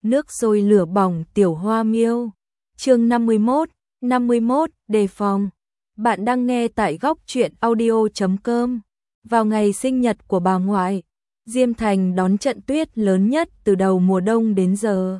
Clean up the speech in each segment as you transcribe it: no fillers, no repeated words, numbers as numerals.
nước sôi lửa bỏng tiểu hoa miêu. Chương 51, đề phòng. Bạn đang nghe tại góc truyện audio.com. Vào ngày sinh nhật của bà ngoại, Diêm Thành đón trận tuyết lớn nhất từ đầu mùa đông đến giờ.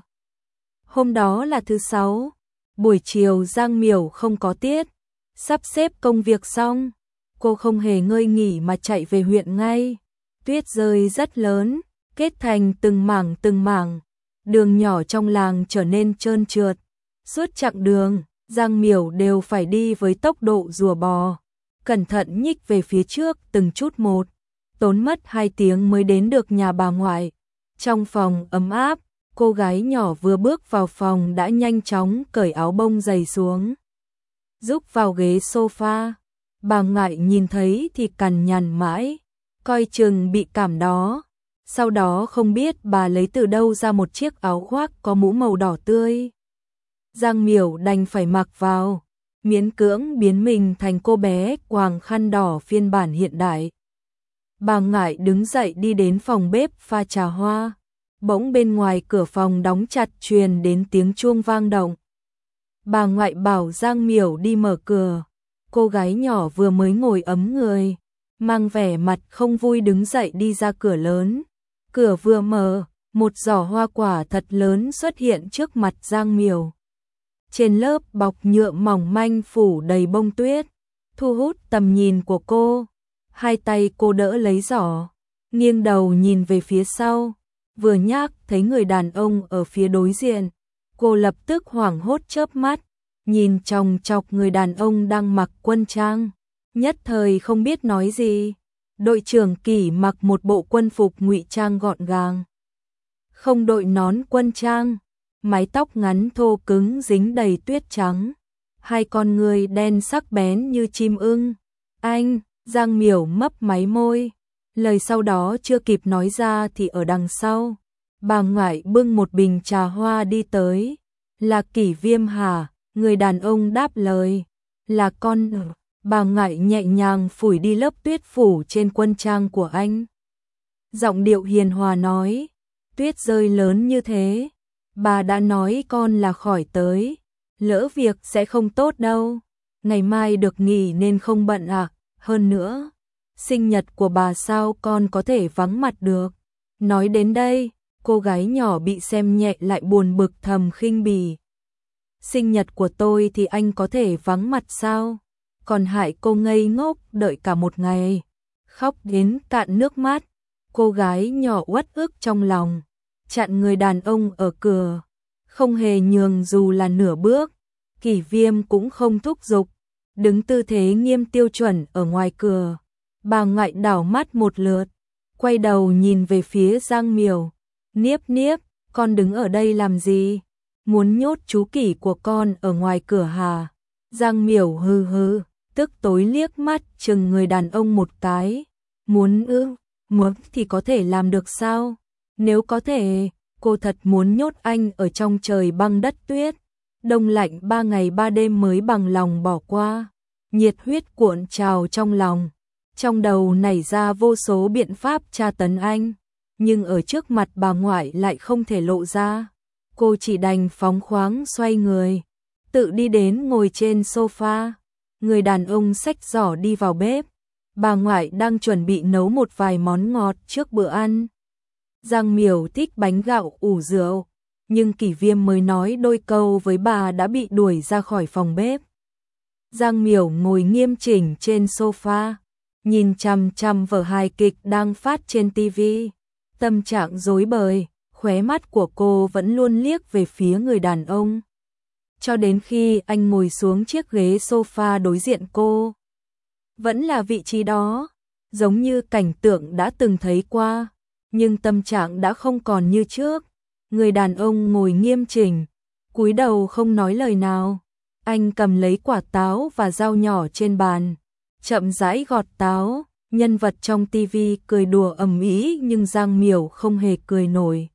Hôm đó là thứ Sáu, buổi chiều Giang Miểu không có tiết, sắp xếp công việc xong, cô không hề ngơi nghỉ mà chạy về huyện ngay. Tuyết rơi rất lớn, kết thành từng mảng, đường nhỏ trong làng trở nên trơn trượt. Suốt chặng đường, Giang Miểu đều phải đi với tốc độ rùa bò, cẩn thận nhích về phía trước từng chút một, tốn mất 2 tiếng mới đến được nhà bà ngoại. Trong phòng ấm áp, cô gái nhỏ vừa bước vào phòng đã nhanh chóng cởi áo bông dày xuống, rúc vào ghế sofa. Bà ngoại nhìn thấy thì cằn nhằn mãi, coi chừng bị cảm đó. Sau đó không biết bà lấy từ đâu ra một chiếc áo khoác có mũ màu đỏ tươi. Giang Miểu đành phải mặc vào, miễn cưỡng biến mình thành cô bé quàng khăn đỏ phiên bản hiện đại. Bà ngoại đứng dậy đi đến phòng bếp pha trà hoa. Bỗng bên ngoài cửa phòng đóng chặt truyền đến tiếng chuông vang động. Bà ngoại bảo Giang Miểu đi mở cửa. Cô gái nhỏ vừa mới ngồi ấm người, mang vẻ mặt không vui đứng dậy đi ra cửa lớn. Cửa vừa mở, một giỏ hoa quả thật lớn xuất hiện trước mặt Giang Miểu. Trên lớp bọc nhựa mỏng manh phủ đầy bông tuyết, thu hút tầm nhìn của cô. Hai tay cô đỡ lấy giỏ, nghiêng đầu nhìn về phía sau. Vừa nhắc thấy người đàn ông ở phía đối diện, cô lập tức hoảng hốt chớp mắt, nhìn chòng chọc người đàn ông đang mặc quân trang, nhất thời không biết nói gì. Đội trưởng Kỷ mặc một bộ quân phục ngụy trang gọn gàng, không đội nón quân trang, mái tóc ngắn thô cứng dính đầy tuyết trắng, hai con người đen sắc bén như chim ưng. Anh, Giang Miểu mấp máy môi, lời sau đó chưa kịp nói ra thì ở đằng sau, bà ngoại bưng một bình trà hoa đi tới. Là Kỷ Viêm hả? Người đàn ông đáp lời. Là con. Bà ngoại nhẹ nhàng phủi đi lớp tuyết phủ trên quân trang của anh. Giọng điệu hiền hòa nói, tuyết rơi lớn như thế, bà đã nói con là khỏi tới, lỡ việc sẽ không tốt đâu. Ngày mai được nghỉ nên không bận à? Hơn nữa, sinh nhật của bà sao con có thể vắng mặt được. Nói đến đây, cô gái nhỏ bị xem nhẹ lại buồn bực thầm khinh bỉ. Sinh nhật của tôi thì anh có thể vắng mặt sao? Còn hại cô ngây ngốc đợi cả một ngày, khóc đến cạn nước mắt. Cô gái nhỏ uất ức trong lòng, chặn người đàn ông ở cửa, không hề nhường dù là nửa bước. Kỷ Viêm cũng không thúc giục, đứng tư thế nghiêm tiêu chuẩn ở ngoài cửa. Bà ngoại đảo mắt một lượt, quay đầu nhìn về phía Giang Miểu. Niếp niếp, con đứng ở đây làm gì? Muốn nhốt chú Kỷ của con ở ngoài cửa hả? Giang Miểu hừ hừ, tức tối liếc mắt chừng người đàn ông một cái. Muốn muốn thì có thể làm được sao? Nếu có thể, cô thật muốn nhốt anh ở trong trời băng đất tuyết, đông lạnh 3 ngày 3 đêm mới bằng lòng bỏ qua. Nhiệt huyết cuộn trào trong lòng, trong đầu nảy ra vô số biện pháp tra tấn anh, nhưng ở trước mặt bà ngoại lại không thể lộ ra. Cô chỉ đành phóng khoáng xoay người, tự đi đến ngồi trên sofa. Người đàn ông xách giỏ đi vào bếp. Bà ngoại đang chuẩn bị nấu một vài món ngọt trước bữa ăn. Giang Miểu thích bánh gạo ủ rượu, nhưng Kỷ Viêm mới nói đôi câu với bà đã bị đuổi ra khỏi phòng bếp. Giang Miểu ngồi nghiêm chỉnh trên sofa, nhìn chằm chằm vở hài kịch đang phát trên tivi, tâm trạng rối bời. Khóe mắt của cô vẫn luôn liếc về phía người đàn ông, cho đến khi anh ngồi xuống chiếc ghế sofa đối diện cô. Vẫn là vị trí đó, giống như cảnh tượng đã từng thấy qua, nhưng tâm trạng đã không còn như trước. Người đàn ông ngồi nghiêm chỉnh, cúi đầu không nói lời nào. Anh cầm lấy quả táo và dao nhỏ trên bàn, chậm rãi gọt táo. Nhân vật trong tivi cười đùa ầm ĩ nhưng Giang Miểu không hề cười nổi.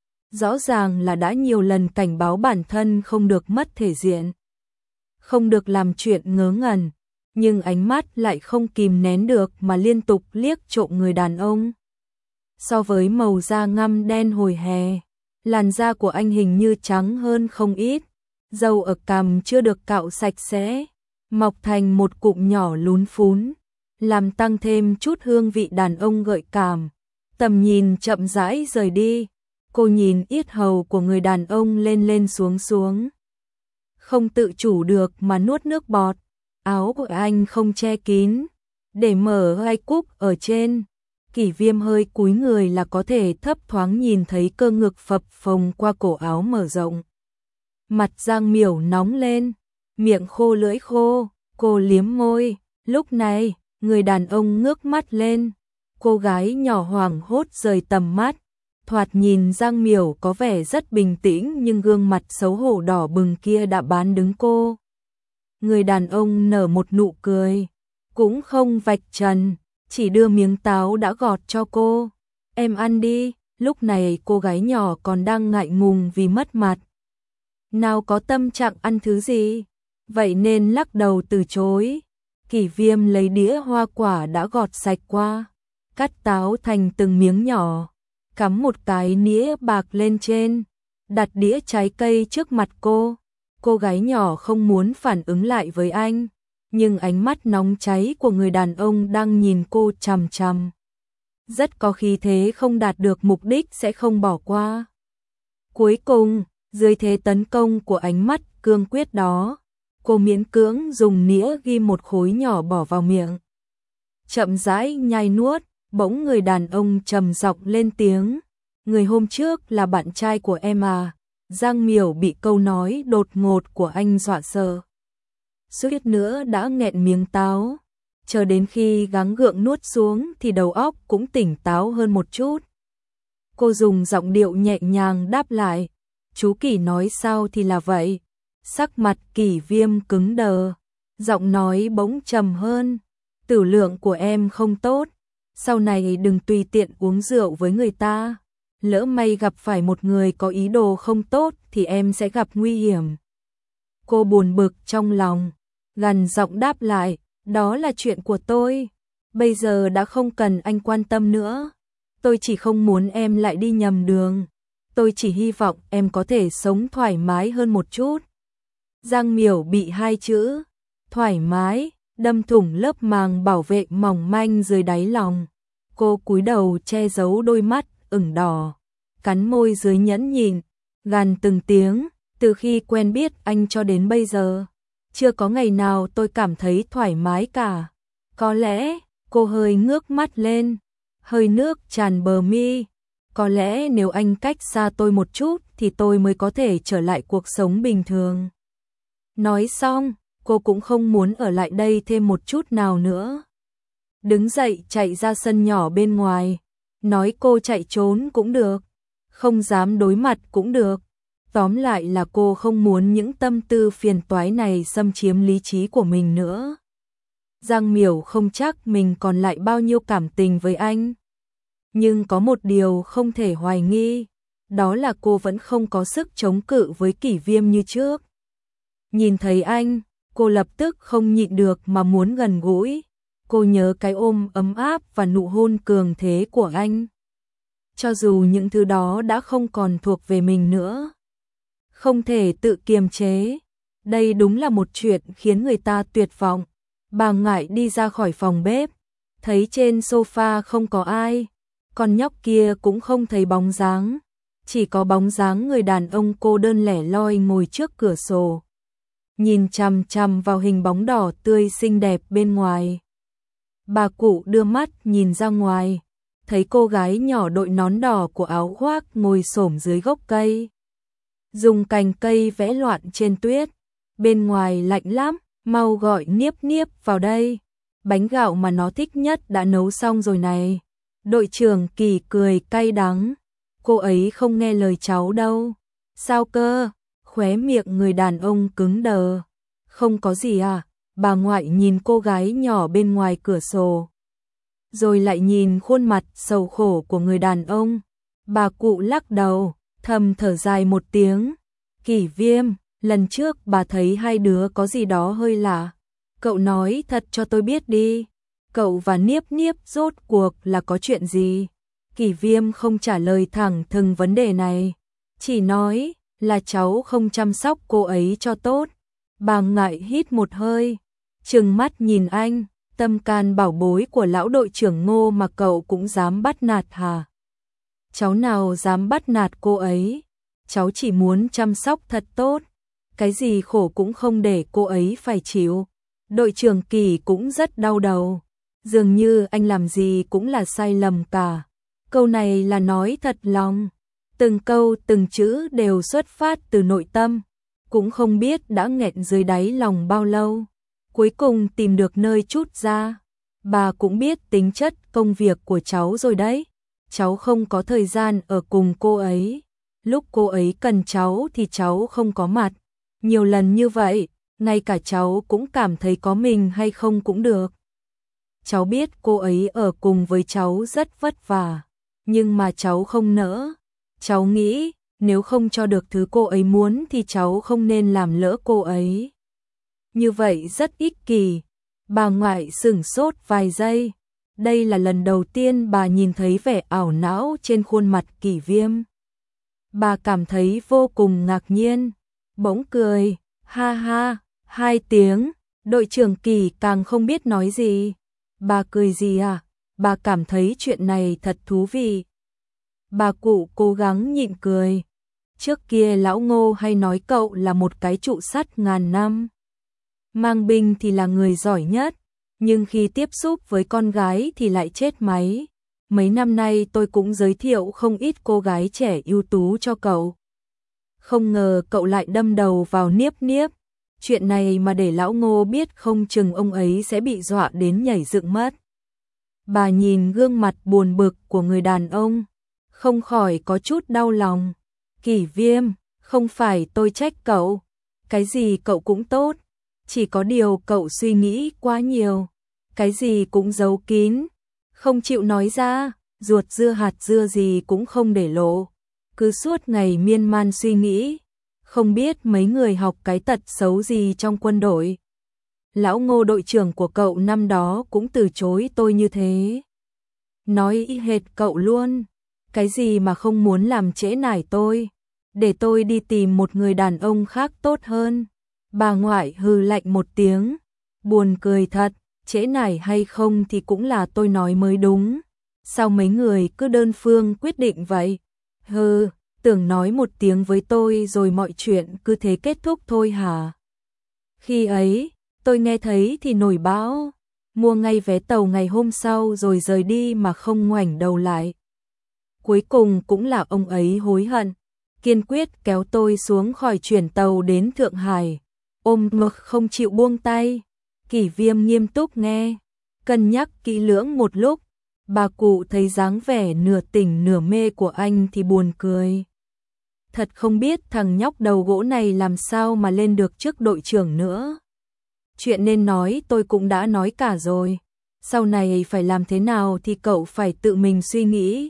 Rõ ràng là đã nhiều lần cảnh báo bản thân không được mất thể diện, không được làm chuyện ngớ ngẩn, nhưng ánh mắt lại không kìm nén được mà liên tục liếc trộm người đàn ông. So với màu da ngăm đen hồi hè, Làn da của anh hình như trắng hơn không ít, râu ở cằm chưa được cạo sạch sẽ, mọc thành một cụm nhỏ lún phún, làm tăng thêm chút hương vị đàn ông gợi cảm. Tầm nhìn chậm rãi rời đi, cô nhìn yết hầu của người đàn ông lên lên xuống xuống. Không tự chủ được mà nuốt nước bọt, áo của anh không che kín, để mở hai cúc ở trên. Kỷ Viêm hơi cúi người là có thể thấp thoáng nhìn thấy cơ ngực phập phồng qua cổ áo mở rộng. Mặt Giang Miểu nóng lên, miệng khô lưỡi khô, cô liếm môi. Lúc này, người đàn ông ngước mắt lên, cô gái nhỏ hoảng hốt rời tầm mắt. Thoạt nhìn Giang Miểu có vẻ rất bình tĩnh nhưng gương mặt xấu hổ đỏ bừng kia đã bán đứng cô. Người đàn ông nở một nụ cười, cũng không vạch trần, chỉ đưa miếng táo đã gọt cho cô. Em ăn đi. Lúc này cô gái nhỏ còn đang ngại ngùng vì mất mặt, nào có tâm trạng ăn thứ gì, vậy nên lắc đầu từ chối. Kỷ Viêm lấy đĩa hoa quả đã gọt sạch qua, cắt táo thành từng miếng nhỏ, cắm một cái nĩa bạc lên trên, đặt đĩa trái cây trước mặt cô. Cô gái nhỏ không muốn phản ứng lại với anh, nhưng ánh mắt nóng cháy của người đàn ông đang nhìn cô chằm chằm, rất có khí thế không đạt được mục đích sẽ không bỏ qua. Cuối cùng, dưới thế tấn công của ánh mắt cương quyết đó, cô miễn cưỡng dùng nĩa ghi một khối nhỏ bỏ vào miệng. Chậm rãi nhai nuốt, bỗng người đàn ông trầm giọng lên tiếng, người hôm trước là bạn trai của em à? Giang Miểu bị câu nói đột ngột của anh dọa sợ, suýt nữa đã nghẹn miếng táo. Chờ đến khi gắng gượng nuốt xuống thì đầu óc cũng tỉnh táo hơn một chút. Cô dùng giọng điệu nhẹ nhàng đáp lại, chú Kỷ nói sao thì là vậy. Sắc mặt Kỷ Viêm cứng đờ, giọng nói bỗng trầm hơn, tử lượng của em không tốt, sau này đừng tùy tiện uống rượu với người ta, lỡ may gặp phải một người có ý đồ không tốt thì em sẽ gặp nguy hiểm. Cô buồn bực trong lòng, gằn giọng đáp lại, đó là chuyện của tôi, bây giờ đã không cần anh quan tâm nữa, tôi chỉ không muốn em lại đi nhầm đường, tôi chỉ hy vọng em có thể sống thoải mái hơn một chút. Giang Miểu bị hai chữ thoải mái đâm thủng lớp màng bảo vệ mỏng manh dưới đáy lòng. Cô cúi đầu che giấu đôi mắt ửng đỏ, cắn môi dưới nhẫn nhịn, gằn từng tiếng, từ khi quen biết anh cho đến bây giờ, chưa có ngày nào tôi cảm thấy thoải mái cả. Có lẽ, cô hơi ngước mắt lên, hơi nước tràn bờ mi, có lẽ nếu anh cách xa tôi một chút thì tôi mới có thể trở lại cuộc sống bình thường. Nói xong, cô cũng không muốn ở lại đây thêm một chút nào nữa. Đứng dậy chạy ra sân nhỏ bên ngoài, nói cô chạy trốn cũng được, không dám đối mặt cũng được. Tóm lại là cô không muốn những tâm tư phiền toái này xâm chiếm lý trí của mình nữa. Giang Miểu không chắc mình còn lại bao nhiêu cảm tình với anh. Nhưng có một điều không thể hoài nghi, đó là cô vẫn không có sức chống cự với Kỷ Viêm như trước. Nhìn thấy anh, cô lập tức không nhịn được mà muốn gần gũi. Cô nhớ cái ôm ấm áp và nụ hôn cường thế của anh. Cho dù những thứ đó đã không còn thuộc về mình nữa, không thể tự kiềm chế. Đây đúng là một chuyện khiến người ta tuyệt vọng. Bà ngại đi ra khỏi phòng bếp, thấy trên sofa không có ai, con nhóc kia cũng không thấy bóng dáng, chỉ có bóng dáng người đàn ông cô đơn lẻ loi ngồi trước cửa sổ, nhìn chằm chằm vào hình bóng đỏ tươi xinh đẹp bên ngoài. Bà cụ đưa mắt nhìn ra ngoài, thấy cô gái nhỏ đội nón đỏ của áo khoác ngồi xổm dưới gốc cây, dùng cành cây vẽ loạn trên tuyết. Bên ngoài lạnh lắm, mau gọi Niếp Niếp vào đây. Bánh gạo mà nó thích nhất đã nấu xong rồi này. Đội trưởng Kỳ cười cay đắng. Cô ấy không nghe lời cháu đâu. Sao cơ? Khóe miệng người đàn ông cứng đờ. Không có gì à? Bà ngoại nhìn cô gái nhỏ bên ngoài cửa sổ, rồi lại nhìn khuôn mặt sầu khổ của người đàn ông. Bà cụ lắc đầu, thầm thở dài một tiếng. Kỷ Viêm, lần trước bà thấy hai đứa có gì đó hơi lạ. Cậu nói thật cho tôi biết đi. Cậu và Niếp Niếp rốt cuộc là có chuyện gì? Kỷ Viêm không trả lời thẳng thừng vấn đề này, Chỉ nói là cháu không chăm sóc cô ấy cho tốt. Bà Ngoại hít một hơi, trừng mắt nhìn anh, tâm can bảo bối của lão đội trưởng Ngô mà cậu cũng dám bắt nạt hả? Cháu nào dám bắt nạt cô ấy, cháu chỉ muốn chăm sóc thật tốt, cái gì khổ cũng không để cô ấy phải chịu. Đội trưởng Kỳ cũng rất đau đầu, dường như anh làm gì cũng là sai lầm cả. Câu này là nói thật lòng, từng câu từng chữ đều xuất phát từ nội tâm, cũng không biết đã nghẹn dưới đáy lòng bao lâu, cuối cùng tìm được nơi trút ra. Bà cũng biết tính chất công việc của cháu rồi đấy, cháu không có thời gian ở cùng cô ấy, lúc cô ấy cần cháu thì cháu không có mặt, nhiều lần như vậy, ngay cả cháu cũng cảm thấy có mình hay không cũng được. Cháu biết cô ấy ở cùng với cháu rất vất vả, nhưng mà cháu không nỡ. Cháu nghĩ, nếu không cho được thứ cô ấy muốn thì cháu không nên làm lỡ cô ấy. Như vậy rất ích kỷ. Bà Ngoại sửng sốt vài giây. Đây là lần đầu tiên bà nhìn thấy vẻ ảo não trên khuôn mặt Kỷ Viêm. Bà cảm thấy vô cùng ngạc nhiên, bỗng cười, ha ha, 2 tiếng, đội trưởng Kỳ càng không biết nói gì. Bà cười gì à? Bà cảm thấy chuyện này thật thú vị. Bà cụ cố gắng nhịn cười. Trước kia lão Ngô hay nói cậu là một cái trụ sắt ngàn năm. Mang binh thì là người giỏi nhất, nhưng khi tiếp xúc với con gái thì lại chết máy. Mấy năm nay tôi cũng giới thiệu không ít cô gái trẻ ưu tú cho cậu. Không ngờ cậu lại đâm đầu vào Niếp Niếp. Chuyện này mà để lão Ngô biết không chừng ông ấy sẽ bị dọa đến nhảy dựng mất. Bà nhìn gương mặt buồn bực của người đàn ông, không khỏi có chút đau lòng. Kỷ Viêm, không phải tôi trách cậu, cái gì cậu cũng tốt, chỉ có điều cậu suy nghĩ quá nhiều, cái gì cũng giấu kín, không chịu nói ra, ruột dưa hạt dưa gì cũng không để lộ, cứ suốt ngày miên man suy nghĩ, không biết mấy người học cái tật xấu gì trong quân đội. Lão Ngô đội trưởng của cậu năm đó cũng từ chối tôi như thế. Nói y hệt cậu luôn, cái gì mà không muốn làm trễ nải tôi, để tôi đi tìm một người đàn ông khác tốt hơn. Bà Ngoại hừ lạnh một tiếng, buồn cười thật, trễ nải hay không thì cũng là tôi nói mới đúng. Sao mấy người cứ đơn phương quyết định vậy? Hừ, tưởng nói một tiếng với tôi rồi mọi chuyện cứ thế kết thúc thôi hả? Khi ấy, tôi nghe thấy thì nổi bão, mua ngay vé tàu ngày hôm sau rồi rời đi mà không ngoảnh đầu lại. Cuối cùng cũng là ông ấy hối hận, kiên quyết kéo tôi xuống khỏi chuyển tàu đến Thượng Hải, ôm ngực không chịu buông tay. Kỷ Viêm nghiêm túc nghe, cân nhắc kỹ lưỡng một lúc, bà cụ thấy dáng vẻ nửa tỉnh nửa mê của anh thì buồn cười. Thật không biết thằng nhóc đầu gỗ này làm sao mà lên được chức đội trưởng nữa. Chuyện nên nói tôi cũng đã nói cả rồi, sau này phải làm thế nào thì cậu phải tự mình suy nghĩ.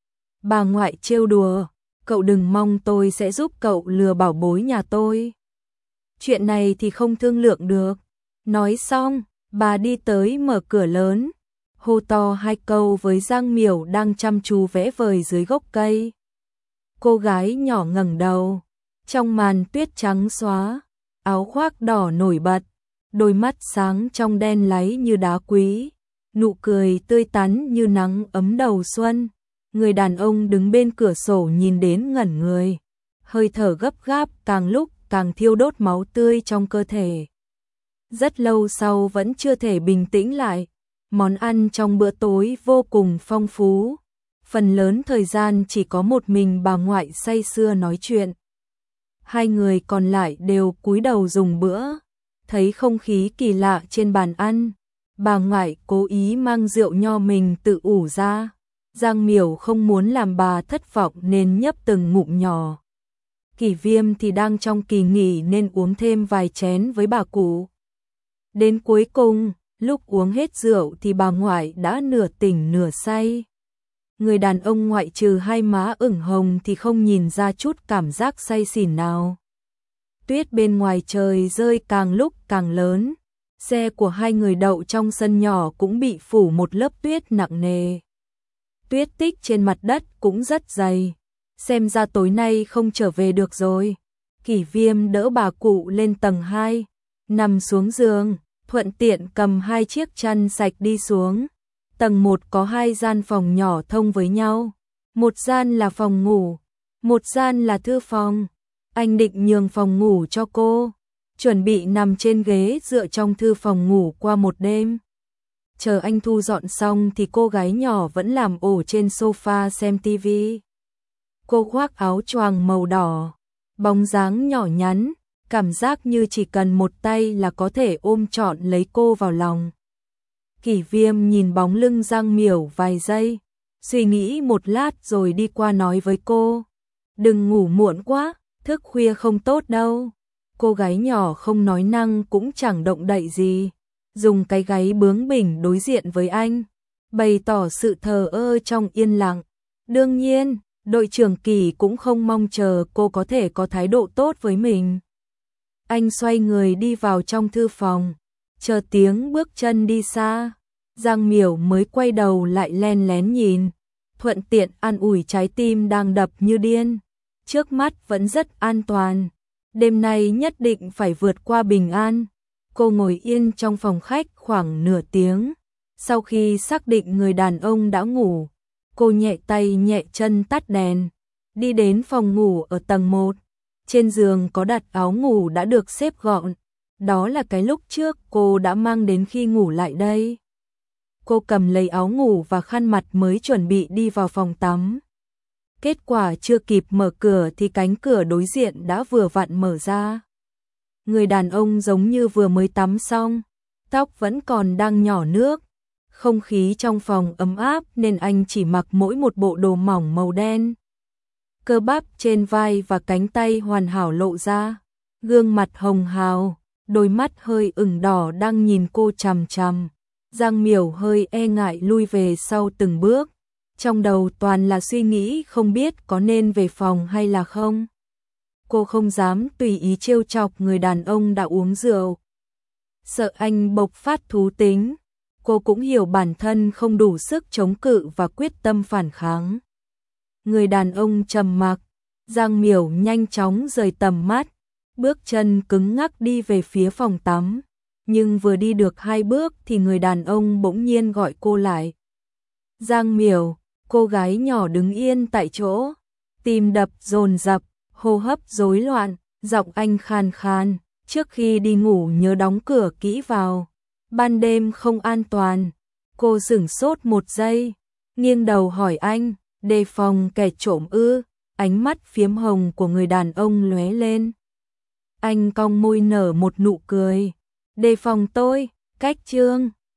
Bà Ngoại trêu đùa, cậu đừng mong tôi sẽ giúp cậu lừa bảo bối nhà tôi. Chuyện này thì không thương lượng được. Nói xong, bà đi tới mở cửa lớn, hô to 2 câu với Giang Miểu đang chăm chú vẽ vời dưới gốc cây. Cô gái nhỏ ngẩng đầu, trong màn tuyết trắng xóa, áo khoác đỏ nổi bật, đôi mắt sáng trong đen láy như đá quý, nụ cười tươi tắn như nắng ấm đầu xuân. Người đàn ông đứng bên cửa sổ nhìn đến ngẩn người, hơi thở gấp gáp càng lúc càng thiêu đốt máu tươi trong cơ thể. Rất lâu sau vẫn chưa thể bình tĩnh lại, món ăn trong bữa tối vô cùng phong phú, phần lớn thời gian chỉ có một mình bà Ngoại say sưa nói chuyện. 2 người còn lại đều cúi đầu dùng bữa, thấy không khí kỳ lạ trên bàn ăn, bà Ngoại cố ý mang rượu nho mình tự ủ ra. Giang Miểu không muốn làm bà thất vọng nên nhấp từng ngụm nhỏ. Kỷ Viêm thì đang trong kỳ nghỉ nên uống thêm vài chén với bà cụ. Đến cuối cùng, lúc uống hết rượu thì bà Ngoại đã nửa tỉnh nửa say. Người đàn ông ngoại trừ 2 má ửng hồng thì không nhìn ra chút cảm giác say xỉn nào. Tuyết bên ngoài trời rơi càng lúc càng lớn. Xe của 2 người đậu trong sân nhỏ cũng bị phủ một lớp tuyết nặng nề. Tuyết tích trên mặt đất cũng rất dày. xem ra tối nay không trở về được rồi. Kỷ Viêm đỡ bà cụ lên tầng 2, nằm xuống giường, thuận tiện cầm 2 chiếc chăn sạch đi xuống. Tầng 1 có 2 gian phòng nhỏ thông với nhau, một gian là phòng ngủ, một gian là thư phòng. Anh định nhường phòng ngủ cho cô, chuẩn bị nằm trên ghế dựa trong thư phòng ngủ qua một đêm. Chờ anh thu dọn xong thì cô gái nhỏ vẫn làm ổ trên sofa xem tivi. Cô khoác áo choàng màu đỏ, bóng dáng nhỏ nhắn, cảm giác như chỉ cần một tay là có thể ôm trọn lấy cô vào lòng. Kỷ Viêm nhìn bóng lưng Giang Miểu vài giây, suy nghĩ một lát rồi đi qua nói với cô. Đừng ngủ muộn quá, thức khuya không tốt đâu. Cô gái nhỏ không nói năng cũng chẳng động đậy gì, dùng cái gáy bướng bỉnh đối diện với anh, bày tỏ sự thờ ơ trong yên lặng. Đương nhiên, đội trưởng Kỷ cũng không mong chờ cô có thể có thái độ tốt với mình. Anh xoay người đi vào trong thư phòng, chờ tiếng bước chân đi xa. Giang Miểu mới quay đầu lại len lén nhìn, thuận tiện an ủi trái tim đang đập như điên. Trước mắt vẫn rất an toàn, đêm nay nhất định phải vượt qua bình an. Cô ngồi yên trong phòng khách khoảng nửa tiếng. Sau khi xác định người đàn ông đã ngủ, cô nhẹ tay nhẹ chân tắt đèn, đi đến phòng ngủ ở tầng 1. Trên giường có đặt áo ngủ đã được xếp gọn, đó là cái lúc trước cô đã mang đến khi ngủ lại đây. Cô cầm lấy áo ngủ và khăn mặt mới chuẩn bị đi vào phòng tắm. Kết quả chưa kịp mở cửa thì cánh cửa đối diện đã vừa vặn mở ra. Người đàn ông giống như vừa mới tắm xong, tóc vẫn còn đang nhỏ nước. Không khí trong phòng ấm áp nên anh chỉ mặc mỗi một bộ đồ mỏng màu đen. Cơ bắp trên vai và cánh tay hoàn hảo lộ ra, gương mặt hồng hào, đôi mắt hơi ửng đỏ đang nhìn cô chằm chằm. Giang Miểu hơi e ngại lui về sau từng bước, trong đầu toàn là suy nghĩ không biết có nên về phòng hay là không. Cô không dám tùy ý trêu chọc người đàn ông đã uống rượu, sợ anh bộc phát thú tính. Cô cũng hiểu bản thân không đủ sức chống cự và quyết tâm phản kháng. Người đàn ông trầm mặc, Giang Miểu nhanh chóng rời tầm mắt, bước chân cứng ngắc đi về phía phòng tắm. Nhưng vừa đi được 2 bước thì người đàn ông bỗng nhiên gọi cô lại. Giang Miểu, cô gái nhỏ đứng yên tại chỗ, tim đập dồn dập, hô hấp rối loạn, giọng anh khàn khàn, trước khi đi ngủ nhớ đóng cửa kỹ vào. Ban đêm không an toàn. Cô sửng sốt một giây, nghiêng đầu hỏi anh, đề phòng kẻ trộm ư? Ánh mắt phiếm hồng của người đàn ông lóe lên. Anh cong môi nở một nụ cười. Đề phòng tôi, cách chương